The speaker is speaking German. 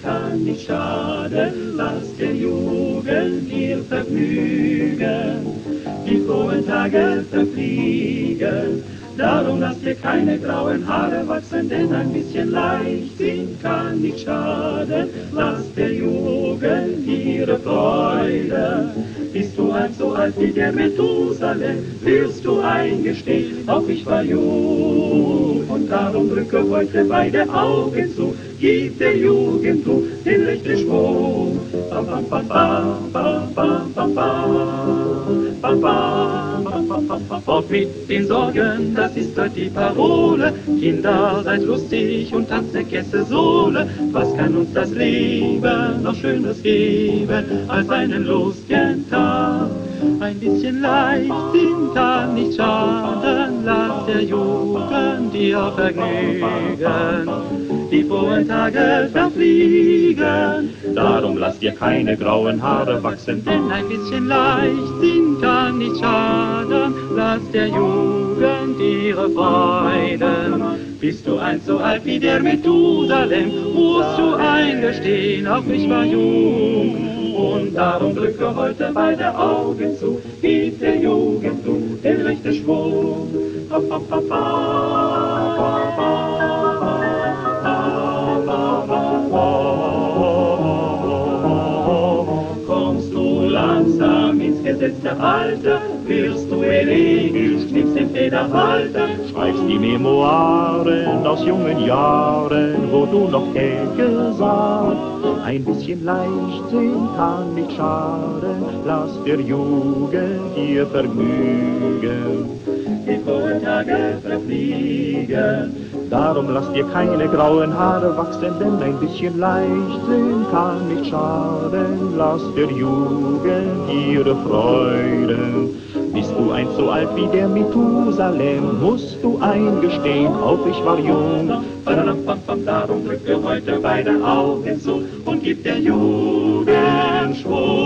kann nicht schaden, lass der Jugend ihr Vergnügen, die frohen Tage verfliegen. Darum lass dir keine grauen Haare wachsen, denn ein bisschen Leichtsinn kann nicht schaden. Lass der Jugend ihre Freude. Bist du einst so alt wie der Methusalem, wirst du eingestehen, auch ich war jung. Und darum drücke heute beide Augen zu, gib der Jugend du den rechten Schwung. Bam, bam, bam, bam, bam, bam, bam, bam, bam, bam. Fort mit den Sorgen, das ist heute die Parole. Kinder, seid lustig und tanzt der Kesse Sohle. Was kann uns das Leben noch Schönes geben als einen lustigen Tag? Ein bisschen Leichtsinn kann nicht schaden, lass der Jugend ihr Vergnügen, die frohen Tage verfliegen. Darum lass dir keine grauen Haare wachsen, denn ein bisschen Leichtsinn kann nicht schaden, lass der Jugend ihre Freuden. Bist du einst so alt wie der Methusalem, musst du eingestehen, auch ich war jung. Und darum drücke heute beide Augen zu, gib der Jugend du den rechten Schwung. Kommst du langsam ins gesetzte Alter, wirst du elegisch, nimmst den Federhalter, schreibst die Memoiren aus jungen Jahren, wo du noch Ecke sahst. Ein bisschen Leichtsinn kann nicht schaden, lass der Jugend ihr Vergnügen, die frohen Tage verfliegen. Darum lass dir keine grauen Haare wachsen, denn ein bisschen Leichtsinn kann nicht schaden, lass der Jugend ihre Freuden. Bist du einst so alt wie der Methusalem, musst du eingestehen, auch ich war jung. Darum drücke heute beide Augen zu und gib der Jugend Schwung.